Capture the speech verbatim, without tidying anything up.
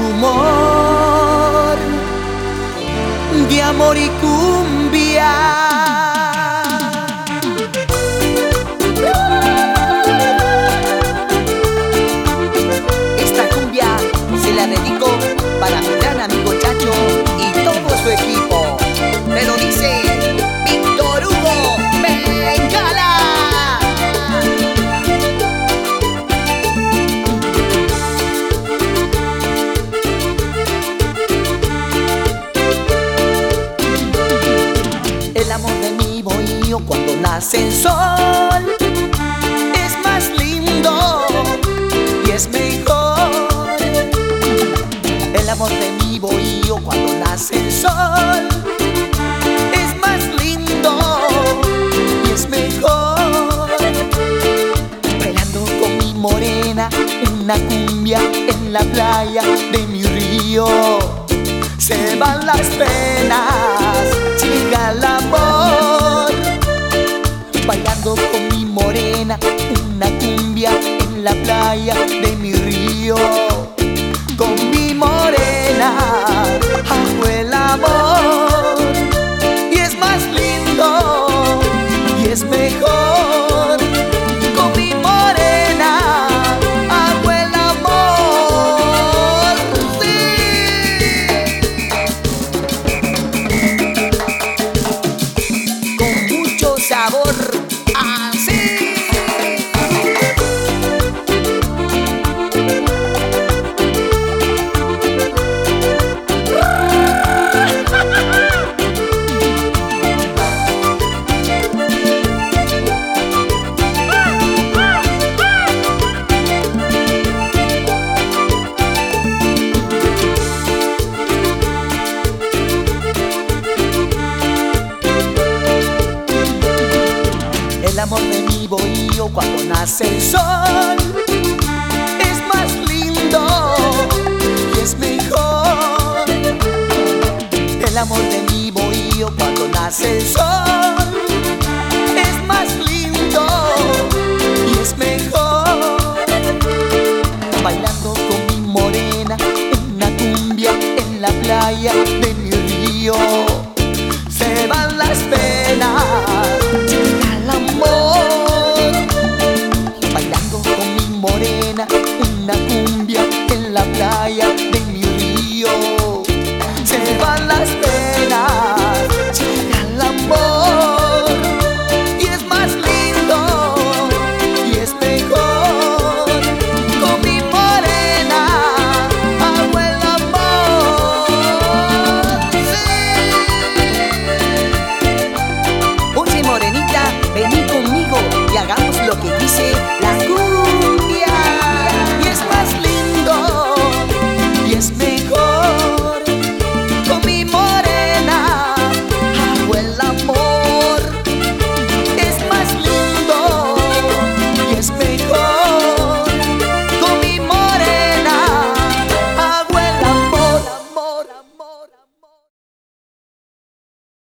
rumor de amor y cumbia. Esta cumbia se la dedico para mi gran amigo Chacho y todo su equipo. Pero dice Víctor Hugo Bengala. El amor de mi bohío cuando nace el sol es más lindo y es mejor. El amor de mi bohío cuando nace el sol es más lindo y es mejor. Bailando con mi morena una cumbia en la playa de mi río. Se van las penas, llega el amor. Bailando con mi morena una cumbia en la playa de mi río. Con mi morena hago el amor y es más lindo y es mejor. Con mi morena hago el amor, sí. Con mucho sabor, así. El amor de mi bohío cuando nace el sol es más lindo y es mejor. El amor de mi bohío cuando nace el sol es más lindo y es mejor. Bailando con mi morena una cumbia en la playa de mi río. Se van las penas, llega el amor. Bailando con mi morena una cumbia en la playa de mi río. Se van las penas, llega el amor y es más lindo y es mejor. Con mi morena hago el amor, sí. Oye morenita, vení conmigo y hagamos lo que dice la cumbia.